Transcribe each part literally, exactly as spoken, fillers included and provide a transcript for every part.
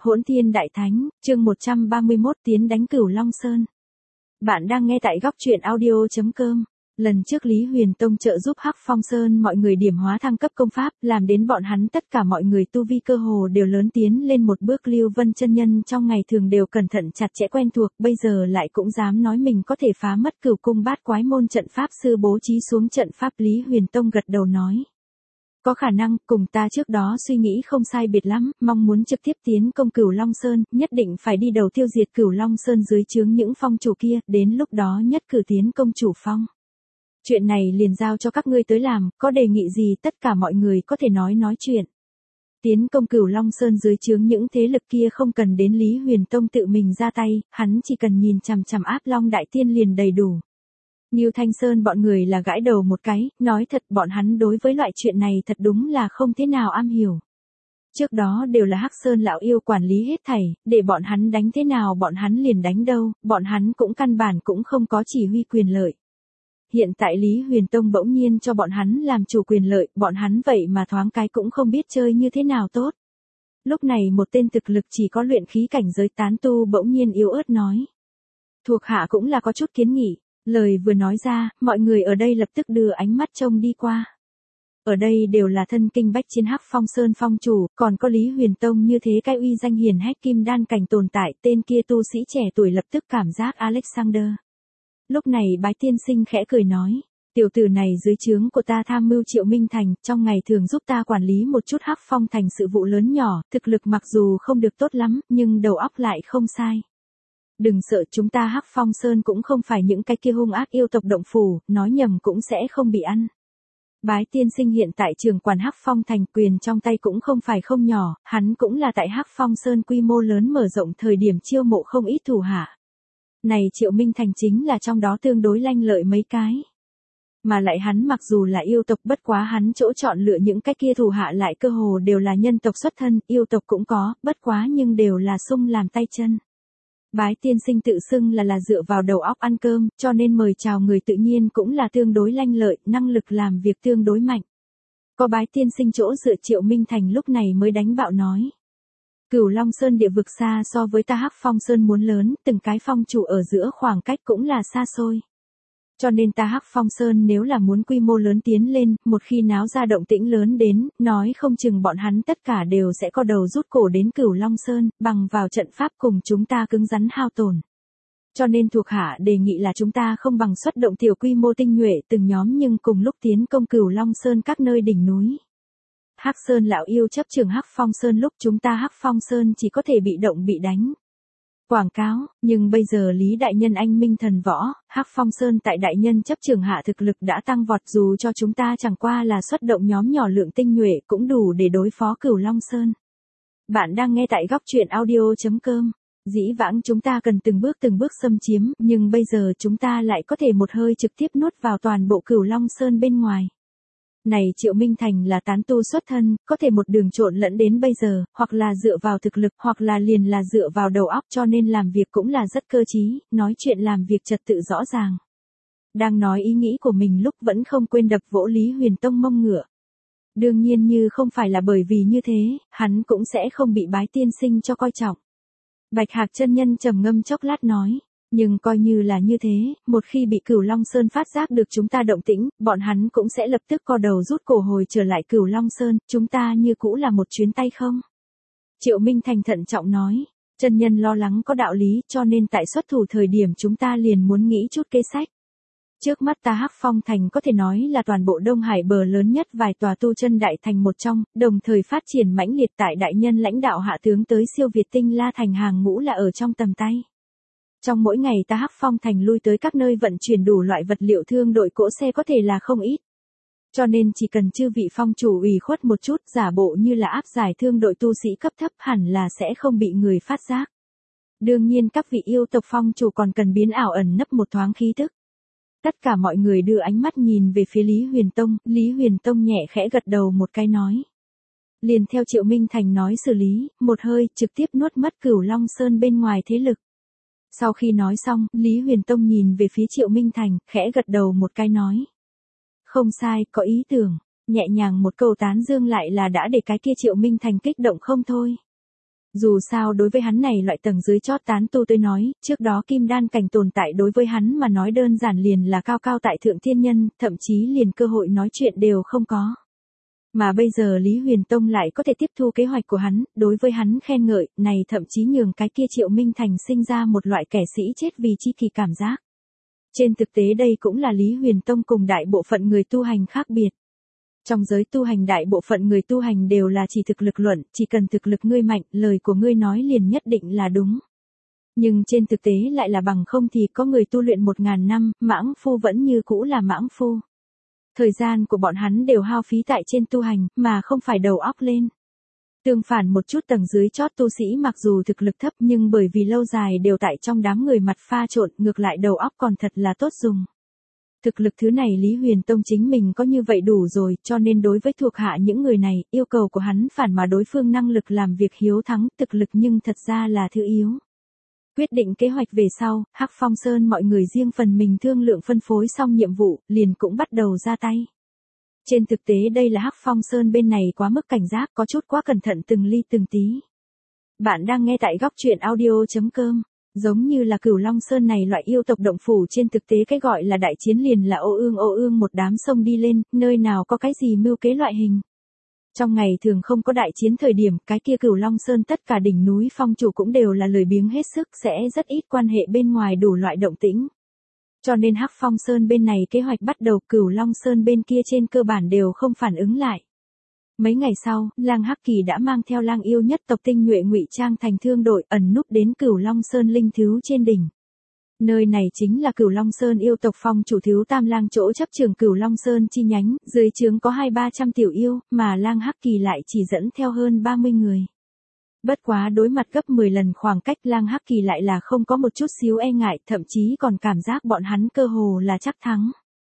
Hỗn Thiên Đại Thánh, chương một trăm ba mươi mốt tiến đánh Cửu Long Sơn. Bạn đang nghe tại góc truyện audio chấm com. Lần trước Lý Huyền Tông trợ giúp Hắc Phong Sơn mọi người điểm hóa thăng cấp công pháp, làm đến bọn hắn tất cả mọi người tu vi cơ hồ đều lớn tiến lên một bước. Lưu Vân chân nhân trong ngày thường đều cẩn thận chặt chẽ quen thuộc, bây giờ lại cũng dám nói mình có thể phá mất Cửu cung bát quái môn trận pháp sư bố trí xuống trận pháp. Lý Huyền Tông gật đầu nói. Có khả năng, cùng ta trước đó suy nghĩ không sai biệt lắm, mong muốn trực tiếp tiến công Cửu Long Sơn, nhất định phải đi đầu tiêu diệt Cửu Long Sơn dưới trướng những phong chủ kia, đến lúc đó nhất cử tiến công chủ phong. Chuyện này liền giao cho các ngươi tới làm, có đề nghị gì tất cả mọi người có thể nói nói chuyện. Tiến công Cửu Long Sơn dưới trướng những thế lực kia không cần đến Lý Huyền Tông tự mình ra tay, hắn chỉ cần nhìn chằm chằm Áp Long Đại Tiên liền đầy đủ. Ngưu Thanh Sơn bọn người là gãi đầu một cái, nói thật bọn hắn đối với loại chuyện này thật đúng là không thế nào am hiểu. Trước đó đều là Hắc Sơn lão yêu quản lý hết thảy, để bọn hắn đánh thế nào bọn hắn liền đánh đâu, bọn hắn cũng căn bản cũng không có chỉ huy quyền lợi. Hiện tại Lý Huyền Tông bỗng nhiên cho bọn hắn làm chủ quyền lợi, bọn hắn vậy mà thoáng cái cũng không biết chơi như thế nào tốt. Lúc này một tên thực lực chỉ có luyện khí cảnh giới tán tu bỗng nhiên yếu ớt nói. Thuộc hạ cũng là có chút kiến nghị. Lời vừa nói ra, mọi người ở đây lập tức đưa ánh mắt trông đi qua. Ở đây đều là thân kinh bách chiến Hắc Phong Sơn phong chủ, còn có Lý Huyền Tông như thế cái uy danh hiển hách kim đan cảnh tồn tại, tên kia tu sĩ trẻ tuổi lập tức cảm giác Alexander. Lúc này Bái Tiên Sinh khẽ cười nói, tiểu tử này dưới trướng của ta tham mưu Triệu Minh Thành, trong ngày thường giúp ta quản lý một chút Hắc Phong thành sự vụ lớn nhỏ, thực lực mặc dù không được tốt lắm, nhưng đầu óc lại không sai. Đừng sợ, chúng ta Hắc Phong Sơn cũng không phải những cái kia hung ác yêu tộc động phủ, nói nhầm cũng sẽ không bị ăn. Bái Tiên Sinh hiện tại trưởng quản Hắc Phong thành, quyền trong tay cũng không phải không nhỏ, hắn cũng là tại Hắc Phong Sơn quy mô lớn mở rộng thời điểm chiêu mộ không ít thủ hạ. Này Triệu Minh Thành chính là trong đó tương đối lanh lợi mấy cái. Mà lại hắn mặc dù là yêu tộc bất quá hắn chỗ chọn lựa những cái kia thủ hạ lại cơ hồ đều là nhân tộc xuất thân, yêu tộc cũng có, bất quá nhưng đều là sung làm tay chân. Bái Tiên Sinh tự xưng là là dựa vào đầu óc ăn cơm, cho nên mời chào người tự nhiên cũng là tương đối lanh lợi, năng lực làm việc tương đối mạnh. Có Bái Tiên Sinh chỗ dựa Triệu Minh Thành lúc này mới đánh bạo nói. Cửu Long Sơn địa vực xa so với ta Hắc Phong Sơn muốn lớn, từng cái phong chủ ở giữa khoảng cách cũng là xa xôi. Cho nên ta Hắc Phong Sơn nếu là muốn quy mô lớn tiến lên, một khi náo ra động tĩnh lớn đến, nói không chừng bọn hắn tất cả đều sẽ co đầu rút cổ đến Cửu Long Sơn, bằng vào trận pháp cùng chúng ta cứng rắn hao tổn. Cho nên thuộc hạ đề nghị là chúng ta không bằng xuất động tiểu quy mô tinh nhuệ từng nhóm nhưng cùng lúc tiến công Cửu Long Sơn các nơi đỉnh núi. Hắc Sơn lão yêu chấp trưởng Hắc Phong Sơn lúc chúng ta Hắc Phong Sơn chỉ có thể bị động bị đánh. Quảng cáo, nhưng bây giờ Lý Đại Nhân anh minh thần võ, Hắc Phong Sơn tại Đại Nhân chấp trưởng hạ thực lực đã tăng vọt dù cho chúng ta chẳng qua là xuất động nhóm nhỏ lượng tinh nhuệ cũng đủ để đối phó Cửu Long Sơn. Bạn đang nghe tại góc truyện audio chấm com. Dĩ vãng chúng ta cần từng bước từng bước xâm chiếm, nhưng bây giờ chúng ta lại có thể một hơi trực tiếp nuốt vào toàn bộ Cửu Long Sơn bên ngoài. Này Triệu Minh Thành là tán tu xuất thân, có thể một đường trộn lẫn đến bây giờ, hoặc là dựa vào thực lực, hoặc là liền là dựa vào đầu óc cho nên làm việc cũng là rất cơ trí, nói chuyện làm việc trật tự rõ ràng. Đang nói ý nghĩ của mình lúc vẫn không quên đập vỗ Lý Huyền Tông mông ngựa. Đương nhiên như không phải là bởi vì như thế, hắn cũng sẽ không bị Bái Tiên Sinh cho coi trọng. Bạch Hạc chân nhân trầm ngâm chốc lát nói. Nhưng coi như là như thế, một khi bị Cửu Long Sơn phát giác được chúng ta động tĩnh, bọn hắn cũng sẽ lập tức co đầu rút cổ hồi trở lại Cửu Long Sơn, chúng ta như cũ là một chuyến tay không? Triệu Minh Thành thận trọng nói, chân nhân lo lắng có đạo lý cho nên tại xuất thủ thời điểm chúng ta liền muốn nghĩ chút kế sách. Trước mắt ta Hắc Phong Thành có thể nói là toàn bộ Đông Hải bờ lớn nhất vài tòa tu chân đại thành một trong, đồng thời phát triển mãnh liệt tại đại nhân lãnh đạo hạ tướng tới siêu Việt tinh La Thành hàng ngũ là ở trong tầm tay. Trong mỗi ngày ta Hắc Phong Thành lui tới các nơi vận chuyển đủ loại vật liệu thương đội cỗ xe có thể là không ít. Cho nên chỉ cần chư vị phong chủ ủy khuất một chút giả bộ như là áp giải thương đội tu sĩ cấp thấp hẳn là sẽ không bị người phát giác. Đương nhiên các vị yêu tộc phong chủ còn cần biến ảo ẩn nấp một thoáng khí thức. Tất cả mọi người đưa ánh mắt nhìn về phía Lý Huyền Tông, Lý Huyền Tông nhẹ khẽ gật đầu một cái nói. Liền theo Triệu Minh Thành nói xử lý, một hơi trực tiếp nuốt mất Cửu Long Sơn bên ngoài thế lực. Sau khi nói xong, Lý Huyền Tông nhìn về phía Triệu Minh Thành, khẽ gật đầu một cái nói. Không sai, có ý tưởng, nhẹ nhàng một câu tán dương lại là đã để cái kia Triệu Minh Thành kích động không thôi. Dù sao đối với hắn này loại tầng dưới chót tán tu tôi nói, trước đó kim đan cảnh tồn tại đối với hắn mà nói đơn giản liền là cao cao tại thượng thiên nhân, thậm chí liền cơ hội nói chuyện đều không có. Mà bây giờ Lý Huyền Tông lại có thể tiếp thu kế hoạch của hắn, đối với hắn khen ngợi, này thậm chí nhường cái kia Triệu Minh Thành sinh ra một loại kẻ sĩ chết vì chi kỳ cảm giác. Trên thực tế đây cũng là Lý Huyền Tông cùng đại bộ phận người tu hành khác biệt. Trong giới tu hành đại bộ phận người tu hành đều là chỉ thực lực luận, chỉ cần thực lực ngươi mạnh, lời của ngươi nói liền nhất định là đúng. Nhưng trên thực tế lại là bằng không thì có người tu luyện một ngàn năm, mãng phu vẫn như cũ là mãng phu. Thời gian của bọn hắn đều hao phí tại trên tu hành, mà không phải đầu óc lên. Tương phản một chút tầng dưới chót tu sĩ mặc dù thực lực thấp nhưng bởi vì lâu dài đều tại trong đám người mặt pha trộn, ngược lại đầu óc còn thật là tốt dùng. Thực lực thứ này Lý Huyền Tông chính mình có như vậy đủ rồi, cho nên đối với thuộc hạ những người này, yêu cầu của hắn phản mà đối phương năng lực làm việc hiếu thắng, thực lực nhưng thật ra là thứ yếu. Quyết định kế hoạch về sau, Hắc Phong Sơn mọi người riêng phần mình thương lượng phân phối xong nhiệm vụ, liền cũng bắt đầu ra tay. Trên thực tế đây là Hắc Phong Sơn bên này quá mức cảnh giác, có chút quá cẩn thận từng ly từng tí. Bạn đang nghe tại góc truyện audio chấm com. Giống như là Cửu Long Sơn này loại yêu tộc động phủ trên thực tế cái gọi là đại chiến liền là ô ương ô ương một đám sông đi lên, nơi nào có cái gì mưu kế loại hình. Trong ngày thường không có đại chiến thời điểm, cái kia Cửu Long Sơn tất cả đỉnh núi phong chủ cũng đều là lười biếng hết sức, sẽ rất ít quan hệ bên ngoài đủ loại động tĩnh. Cho nên Hắc Phong Sơn bên này kế hoạch bắt đầu, Cửu Long Sơn bên kia trên cơ bản đều không phản ứng lại. Mấy ngày sau, Lang Hắc Kỳ đã mang theo Lang yêu nhất tộc tinh nhuệ ngụy trang thành thương đội ẩn núp đến Cửu Long Sơn linh thiếu trên đỉnh. Nơi này chính là Cửu Long Sơn yêu tộc phong chủ thiếu Tam Lang chỗ chấp trường Cửu Long Sơn chi nhánh, dưới trướng có hai ba trăm tiểu yêu, mà Lang Hắc Kỳ lại chỉ dẫn theo hơn ba mươi người. Bất quá đối mặt gấp mười lần khoảng cách, Lang Hắc Kỳ lại là không có một chút xíu e ngại, thậm chí còn cảm giác bọn hắn cơ hồ là chắc thắng.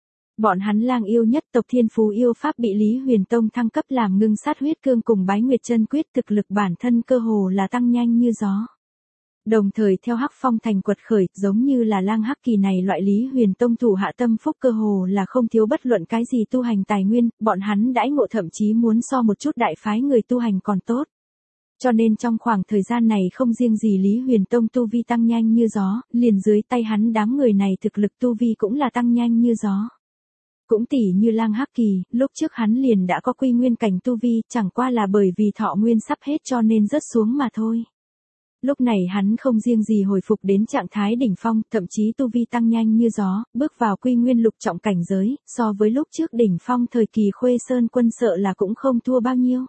Bọn hắn Lang yêu nhất tộc thiên phú yêu pháp bị Lý Huyền Tông thăng cấp làm ngưng sát huyết cương cùng bái nguyệt chân quyết, thực lực bản thân cơ hồ là tăng nhanh như gió. Đồng thời theo Hắc Phong thành quật khởi, giống như là Lang Hắc Kỳ này loại Lý Huyền Tông thủ hạ tâm phúc cơ hồ là không thiếu bất luận cái gì tu hành tài nguyên, bọn hắn đãi ngộ thậm chí muốn so một chút đại phái người tu hành còn tốt. Cho nên trong khoảng thời gian này không riêng gì Lý Huyền Tông tu vi tăng nhanh như gió, liền dưới tay hắn đám người này thực lực tu vi cũng là tăng nhanh như gió. Cũng tỉ như Lang Hắc Kỳ, lúc trước hắn liền đã có quy nguyên cảnh tu vi, chẳng qua là bởi vì thọ nguyên sắp hết cho nên rớt xuống mà thôi. Lúc này hắn không riêng gì hồi phục đến trạng thái đỉnh phong, thậm chí tu vi tăng nhanh như gió, bước vào quy nguyên lục trọng cảnh giới, so với lúc trước đỉnh phong thời kỳ Khuê Sơn quân sợ là cũng không thua bao nhiêu.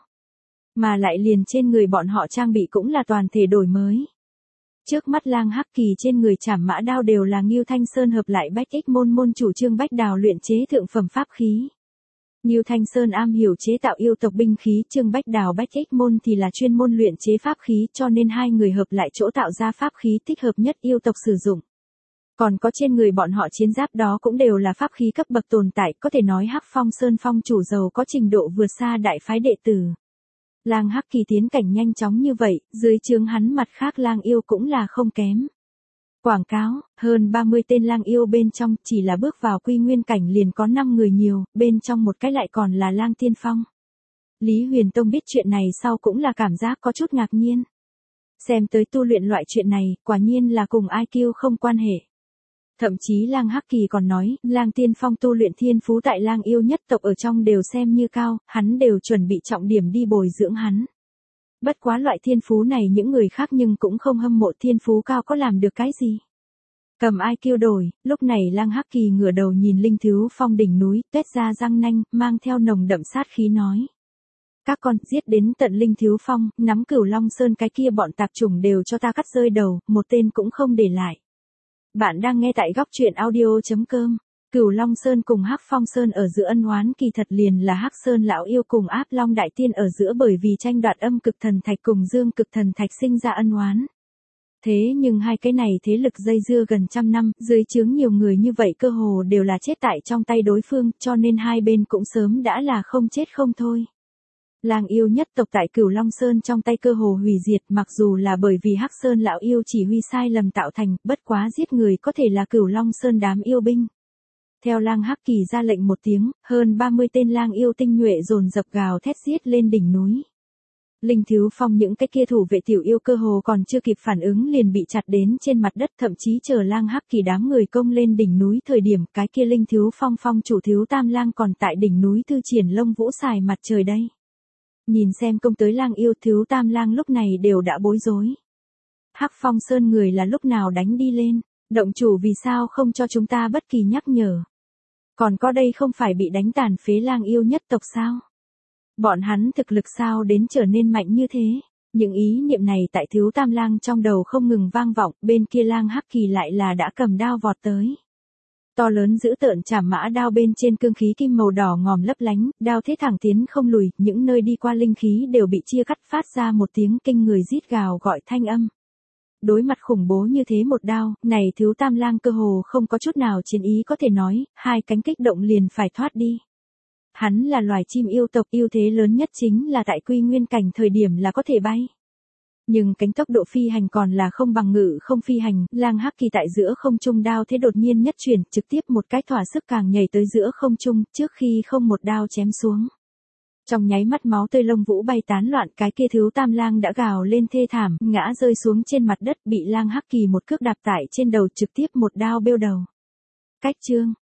Mà lại liền trên người bọn họ trang bị cũng là toàn thể đổi mới. Trước mắt Lang Hắc Kỳ trên người trảm mã đao đều là Ngưu Thanh Sơn hợp lại Bách Ích môn môn chủ Trương Bách Đào luyện chế thượng phẩm pháp khí. Ngưu Thanh Sơn am hiểu chế tạo yêu tộc binh khí, Trương Bách Đào Bách Ích môn thì là chuyên môn luyện chế pháp khí, cho nên hai người hợp lại chỗ tạo ra pháp khí thích hợp nhất yêu tộc sử dụng. Còn có trên người bọn họ chiến giáp đó cũng đều là pháp khí cấp bậc tồn tại, có thể nói Hắc Phong Sơn phong chủ giàu có trình độ vượt xa đại phái đệ tử. Lang Hắc Kỳ tiến cảnh nhanh chóng như vậy, dưới trướng hắn mặt khác lang yêu cũng là không kém. Quảng cáo, hơn ba mươi tên lang yêu bên trong, chỉ là bước vào quy nguyên cảnh liền có năm người nhiều, bên trong một cái lại còn là Lang Tiên Phong. Lý Huyền Tông biết chuyện này sau cũng là cảm giác có chút ngạc nhiên. Xem tới tu luyện loại chuyện này, quả nhiên là cùng i kiu không quan hệ. Thậm chí Lang Hắc Kỳ còn nói, Lang Tiên Phong tu luyện thiên phú tại Lang yêu nhất tộc ở trong đều xem như cao, hắn đều chuẩn bị trọng điểm đi bồi dưỡng hắn. Bất quá loại thiên phú này những người khác nhưng cũng không hâm mộ, thiên phú cao có làm được cái gì. Cầm i kiu đổi, lúc này Lang Hắc Kỳ ngửa đầu nhìn linh thiếu phong đỉnh núi, tuét ra răng nanh, mang theo nồng đậm sát khí nói. Các con giết đến tận linh thiếu phong, nắm Cửu Long Sơn cái kia bọn tạp chủng đều cho ta cắt rơi đầu, một tên cũng không để lại. Bạn đang nghe tại góc truyện audio chấm com. Cửu Long Sơn cùng Hắc Phong Sơn ở giữa ân oán kỳ thật liền là Hắc Sơn lão yêu cùng Áp Long đại tiên ở giữa, bởi vì tranh đoạt âm cực thần thạch cùng dương cực thần thạch sinh ra ân oán. Thế nhưng hai cái này thế lực dây dưa gần trăm năm, dưới trướng nhiều người như vậy cơ hồ đều là chết tại trong tay đối phương, cho nên hai bên cũng sớm đã là không chết không thôi. Lang yêu nhất tộc tại Cửu Long Sơn trong tay cơ hồ hủy diệt, mặc dù là bởi vì Hắc Sơn lão yêu chỉ huy sai lầm tạo thành, bất quá giết người có thể là Cửu Long Sơn đám yêu binh. Theo Lang Hắc Kỳ ra lệnh một tiếng, hơn ba mươi tên lang yêu tinh nhuệ dồn dập gào thét giết lên đỉnh núi. Linh Thiếu Phong những cái kia thủ vệ tiểu yêu cơ hồ còn chưa kịp phản ứng liền bị chặt đến trên mặt đất, thậm chí chờ Lang Hắc Kỳ đám người công lên đỉnh núi thời điểm cái kia Linh Thiếu Phong phong chủ Thiếu Tam Lang còn tại đỉnh núi thư triển lông vũ xài mặt trời đây. Nhìn xem công tới lang yêu, Thiếu Tam Lang lúc này đều đã bối rối. Hắc Phong Sơn người là lúc nào đánh đi lên, động chủ vì sao không cho chúng ta bất kỳ nhắc nhở. Còn có đây không phải bị đánh tàn phế lang yêu nhất tộc sao? Bọn hắn thực lực sao đến trở nên mạnh như thế? Những ý niệm này tại Thiếu Tam Lang trong đầu không ngừng vang vọng, bên kia Lang Hắc Kỳ lại là đã cầm đao vọt tới. To lớn dữ tợn chảm mã đao bên trên cương khí kim màu đỏ ngòm lấp lánh, đao thế thẳng tiến không lùi, những nơi đi qua linh khí đều bị chia cắt phát ra một tiếng kinh người rít gào gọi thanh âm. Đối mặt khủng bố như thế một đao, này Thiếu Tam Lang cơ hồ không có chút nào chiến ý có thể nói, hai cánh kích động liền phải thoát đi. Hắn là loài chim yêu tộc, ưu thế lớn nhất chính là tại quy nguyên cảnh thời điểm là có thể bay. Nhưng cánh tốc độ phi hành còn là không bằng ngự không phi hành, Lang Hắc Kỳ tại giữa không trung đao thế đột nhiên nhất chuyển, trực tiếp một cái thỏa sức càng nhảy tới giữa không trung, trước khi không một đao chém xuống. Trong nháy mắt máu tươi lông vũ bay tán loạn, cái kia Thiếu Tam Lang đã gào lên thê thảm, ngã rơi xuống trên mặt đất, bị Lang Hắc Kỳ một cước đạp tại trên đầu, trực tiếp một đao bêu đầu. Cách chương